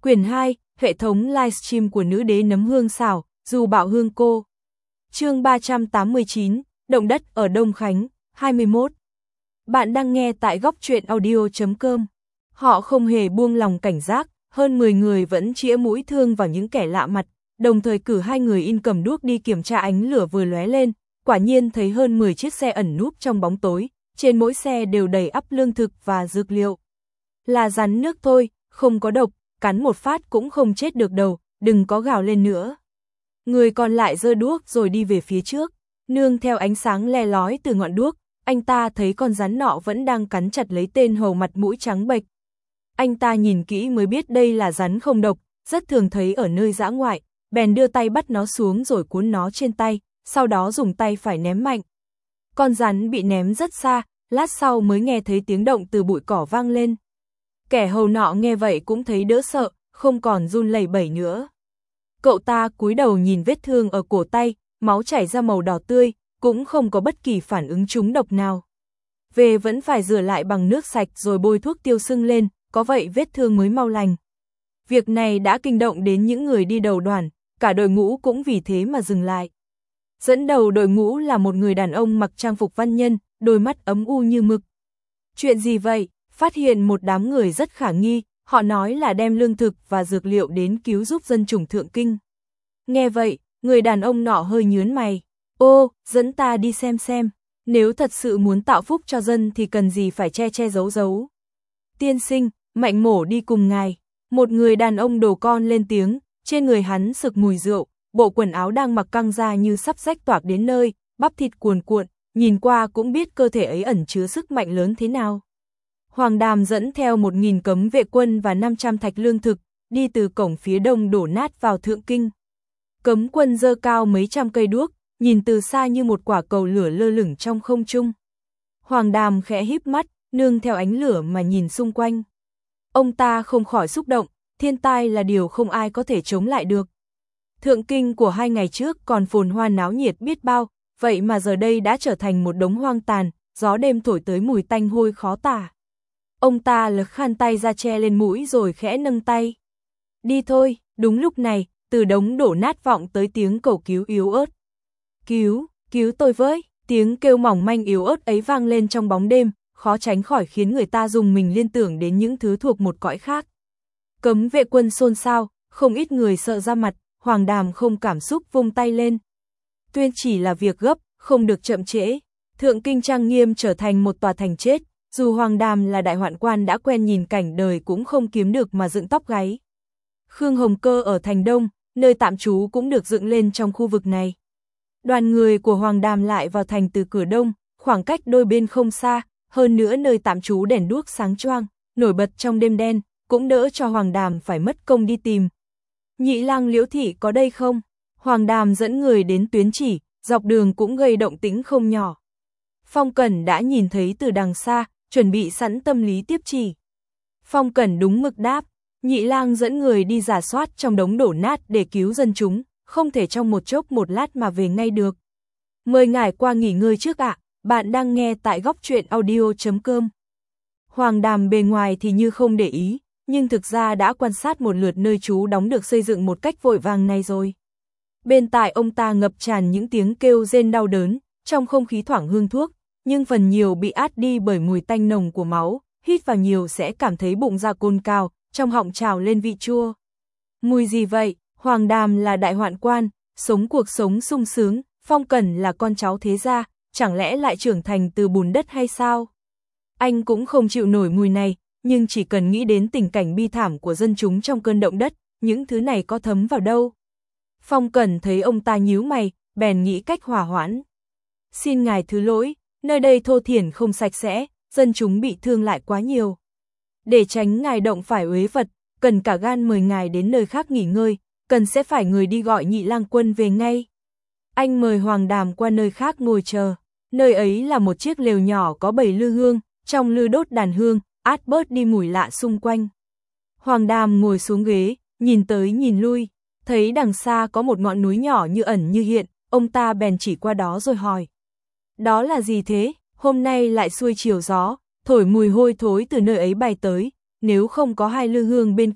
Quyển 2, hệ thống livestream của nữ đế nấm hương xảo, dù bạo hương cô. Chương 389, động đất ở Đông Khánh, 21. Bạn đang nghe tại góc truyện audio.com. Họ không hề buông lòng cảnh giác, hơn 10 người vẫn chĩa mũi thương vào những kẻ lạ mặt, đồng thời cử 2 người in cầm đuốc đi kiểm tra. Ánh lửa vừa lóe lên, quả nhiên thấy hơn 10 chiếc xe ẩn núp trong bóng tối, trên mỗi xe đều đầy ắp lương thực và dược liệu. Là rắn nước thôi, không có độc, cắn một phát cũng không chết được đâu, đừng có gào lên nữa. Người còn lại giơ đuốc rồi đi về phía trước, nương theo ánh sáng le lói từ ngọn đuốc, anh ta thấy con rắn nọ vẫn đang cắn chặt lấy tên hầu, mặt mũi trắng bệch. Anh ta nhìn kỹ mới biết đây là rắn không độc, rất thường thấy ở nơi dã ngoại, bèn đưa tay bắt nó xuống rồi cuốn nó trên tay, sau đó dùng tay phải ném mạnh. Con rắn bị ném rất xa, lát sau mới nghe thấy tiếng động từ bụi cỏ vang lên. Kẻ hầu nọ nghe vậy cũng thấy đỡ sợ, không còn run lẩy bẩy nữa. Cậu ta cúi đầu nhìn vết thương ở cổ tay, máu chảy ra màu đỏ tươi, cũng không có bất kỳ phản ứng trúng độc nào. Về vẫn phải rửa lại bằng nước sạch rồi bôi thuốc tiêu sưng lên, có vậy vết thương mới mau lành. Việc này đã kinh động đến những người đi đầu đoàn, cả đội ngũ cũng vì thế mà dừng lại. Dẫn đầu đội ngũ là một người đàn ông mặc trang phục văn nhân, đôi mắt ấm u như mực. Chuyện gì vậy? Phát hiện một đám người rất khả nghi, họ nói là đem lương thực và dược liệu đến cứu giúp dân chủng Thượng Kinh. Nghe vậy, người đàn ông nọ hơi nhướng mày. Ô, dẫn ta đi xem, nếu thật sự muốn tạo phúc cho dân thì cần gì phải che giấu. Tiên sinh, Mạnh Mổ đi cùng ngài. Một người đàn ông đồ con lên tiếng, trên người hắn sực mùi rượu, bộ quần áo đang mặc căng ra như sắp rách toạc đến nơi, bắp thịt cuồn cuộn, nhìn qua cũng biết cơ thể ấy ẩn chứa sức mạnh lớn thế nào. Hoàng Đàm dẫn theo 1000 cấm vệ quân và 500 thạch lương thực, đi từ cổng phía đông đổ nát vào Thượng Kinh. Cấm quân giơ cao mấy trăm cây đuốc, nhìn từ xa như một quả cầu lửa lơ lửng trong không trung. Hoàng Đàm khẽ híp mắt, nương theo ánh lửa mà nhìn xung quanh. Ông ta không khỏi xúc động, thiên tai là điều không ai có thể chống lại được. Thượng Kinh của 2 ngày trước còn phồn hoa náo nhiệt biết bao, vậy mà giờ đây đã trở thành một đống hoang tàn, gió đêm thổi tới mùi tanh hôi khó tả. Ông ta lật khăn tay ra che lên mũi rồi khẽ nâng tay. Đi thôi. Đúng lúc này, từ đống đổ nát vọng tới tiếng cầu cứu yếu ớt. Cứu tôi với. Tiếng kêu mỏng manh yếu ớt ấy vang lên trong bóng đêm, khó tránh khỏi khiến người ta dùng mình liên tưởng đến những thứ thuộc một cõi khác. Cấm vệ quân xôn xao, không ít người sợ ra mặt, Hoàng Đàm không cảm xúc vung tay lên. Tuyên chỉ là việc gấp, không được chậm trễ. Thượng Kinh trang nghiêm trở thành một tòa thành chết, dù Hoàng Đàm là đại hoạn quan đã quen nhìn cảnh đời cũng không kiếm được mà dựng tóc gáy. Khương Hồng Cơ ở thành Đông, nơi tạm trú cũng được dựng lên trong khu vực này. Đoàn người của Hoàng Đàm lại vào thành từ cửa đông, khoảng cách đôi bên không xa, hơn nữa nơi tạm trú đèn đuốc sáng choang, nổi bật trong đêm đen, cũng đỡ cho Hoàng Đàm phải mất công đi tìm. Nhị lang Liễu thị có đây không? Hoàng Đàm dẫn người đến tuyến chỉ, dọc đường cũng gây động tĩnh không nhỏ. Phong Cẩn đã nhìn thấy từ đằng xa, chuẩn bị sẵn tâm lý tiếp chỉ. Phong Cẩn đúng mực đáp, Nhị lang dẫn người đi rà soát trong đống đổ nát để cứu dân chúng, không thể trong một chốc một lát mà về ngay được. Mời ngài qua nghỉ ngơi trước ạ, bạn đang nghe tại góc truyện audio.com. Hoàng Đàm bề ngoài thì như không để ý, nhưng thực ra đã quan sát một lượt nơi trú đóng được xây dựng một cách vội vàng này rồi. Bên tai ông ta ngập tràn những tiếng kêu rên đau đớn, trong không khí thoảng hương thuốc, nhưng phần nhiều bị át đi bởi mùi tanh nồng của máu, hít vào nhiều sẽ cảm thấy bụng dạ cồn cào, trong họng trào lên vị chua. Mùi gì vậy? Hoàng Đàm là đại hoạn quan, sống cuộc sống sung sướng, Phong Cẩn là con cháu thế gia, chẳng lẽ lại trưởng thành từ bùn đất hay sao? Anh cũng không chịu nổi mùi này, nhưng chỉ cần nghĩ đến tình cảnh bi thảm của dân chúng trong cơn động đất, những thứ này có thấm vào đâu. Phong Cẩn thấy ông ta nhíu mày, bèn nghĩ cách hòa hoãn. Xin ngài thứ lỗi, nơi đây thô thiển không sạch sẽ, dân chúng bị thương lại quá nhiều. Để tránh ngài động phải uế vật, cần cả gan mời ngài đến nơi khác nghỉ ngơi, cần sẽ phải người đi gọi Nhị lang quân về ngay. Anh mời Hoàng Đàm qua nơi khác ngồi chờ, nơi ấy là một chiếc lều nhỏ có 7 lư hương, trong lư đốt đàn hương, át bớt đi mùi lạ xung quanh. Hoàng Đàm ngồi xuống ghế, nhìn tới nhìn lui, thấy đằng xa có một ngọn núi nhỏ như ẩn như hiện, ông ta bèn chỉ qua đó rồi hỏi. Đó là gì thế? Hôm nay lại xuôi chiều gió, thổi mùi hôi thối từ nơi ấy bay tới, nếu không có 2 lư hương bên cạnh,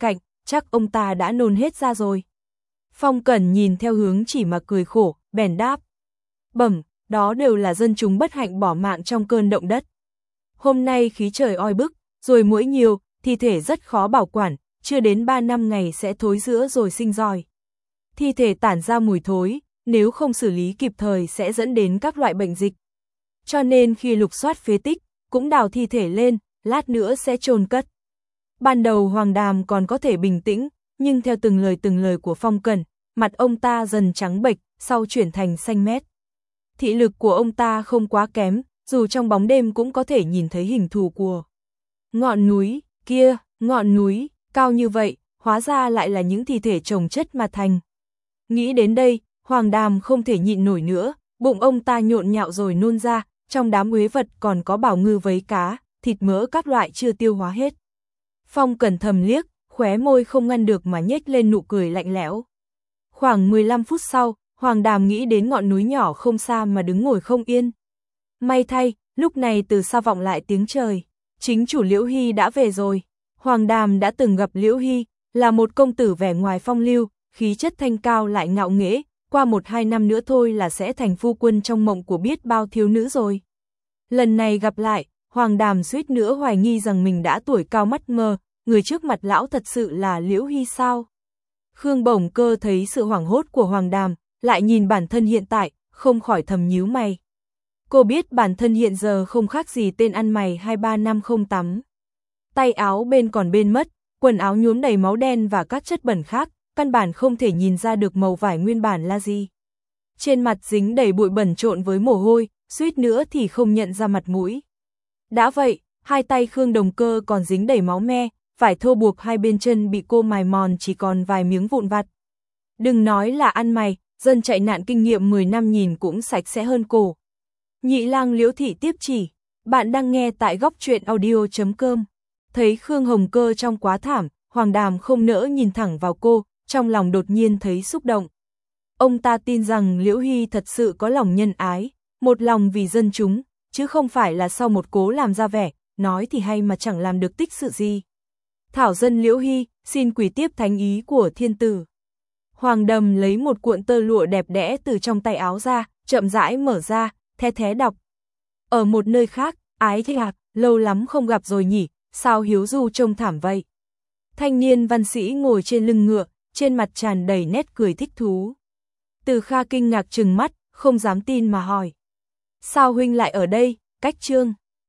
chắc ông ta đã nôn hết ra rồi. Phong Cẩn nhìn theo hướng chỉ mà cười khổ, bèn đáp. Bẩm, đó đều là dân chúng bất hạnh bỏ mạng trong cơn động đất. Hôm nay khí trời oi bức, rồi muỗi nhiều, thi thể rất khó bảo quản, chưa đến 3 năm ngày sẽ thối rữa rồi sinh roi. Thi thể tản ra mùi thối, nếu không xử lý kịp thời sẽ dẫn đến các loại bệnh dịch. Cho nên khi lục soát phế tích, cũng đào thi thể lên, lát nữa sẽ chôn cất. Ban đầu Hoàng Đàm còn có thể bình tĩnh, nhưng theo từng lời của Phong Cẩn, mặt ông ta dần trắng bệch, sau chuyển thành xanh mét. Thị lực của ông ta không quá kém, dù trong bóng đêm cũng có thể nhìn thấy hình thù của ngọn núi, kia, ngọn núi, cao như vậy, hóa ra lại là những thi thể chồng chất mà thành. Nghĩ đến đây, Hoàng Đàm không thể nhịn nổi nữa, bụng ông ta nhộn nhạo rồi nôn ra, trong đám uế vật còn có bảo ngư vấy cá, thịt mỡ các loại chưa tiêu hóa hết. Phong Cẩn thầm liếc, khóe môi không ngăn được mà nhếch lên nụ cười lạnh lẽo. Khoảng 15 phút sau, Hoàng Đàm nghĩ đến ngọn núi nhỏ không xa mà đứng ngồi không yên. May thay, lúc này từ xa vọng lại tiếng trời. Chính chủ Liễu Hy đã về rồi. Hoàng Đàm đã từng gặp Liễu Hy, là một công tử vẻ ngoài phong lưu, khí chất thanh cao lại ngạo nghễ, qua 1-2 năm nữa thôi là sẽ thành phu quân trong mộng của biết bao thiếu nữ rồi. Lần này gặp lại, Hoàng Đàm suýt nữa hoài nghi rằng mình đã tuổi cao mắt mờ, người trước mặt lão thật sự là Liễu Hy sao? Khương Bổng Cơ thấy sự hoảng hốt của Hoàng Đàm, lại nhìn bản thân hiện tại, không khỏi thầm nhíu mày. Cô biết bản thân hiện giờ không khác gì tên ăn mày 2-3 năm không tắm. Tay áo bên còn bên mất, quần áo nhuốm đầy máu đen và các chất bẩn khác, căn bản không thể nhìn ra được màu vải nguyên bản là gì. Trên mặt dính đầy bụi bẩn trộn với mồ hôi, suýt nữa thì không nhận ra mặt mũi. Đã vậy, hai tay Khương Đồng Cơ còn dính đầy máu me, vải thô buộc hai bên chân bị cô mài mòn chỉ còn vài miếng vụn vặt. Đừng nói là ăn mày, dân chạy nạn kinh nghiệm 10 năm nhìn cũng sạch sẽ hơn cổ. Nhị lang Liễu thị tiếp chỉ, bạn đang nghe tại góc truyện audio.com. Thấy Khương Hồng Cơ trong quá thảm, Hoàng Đàm không nỡ nhìn thẳng vào cô, trong lòng đột nhiên thấy xúc động. Ông ta tin rằng Liễu Hy thật sự có lòng nhân ái, một lòng vì dân chúng, chứ không phải là sau một cố làm ra vẻ, nói thì hay mà chẳng làm được tích sự gì. Thảo dân Liễu Hy, xin quỳ tiếp thánh ý của thiên tử. Hoàng Đàm lấy một cuộn tơ lụa đẹp đẽ từ trong tay áo ra, chậm rãi mở ra, the thé đọc. Ở một nơi khác, ái thế hạc, lâu lắm không gặp rồi nhỉ, sao hiếu du trông thảm vậy? Thanh niên văn sĩ ngồi trên lưng ngựa, trên mặt tràn đầy nét cười thích thú. Từ Kha kinh ngạc trừng mắt, không dám tin mà hỏi. Sao huynh lại ở đây, Cách Trương?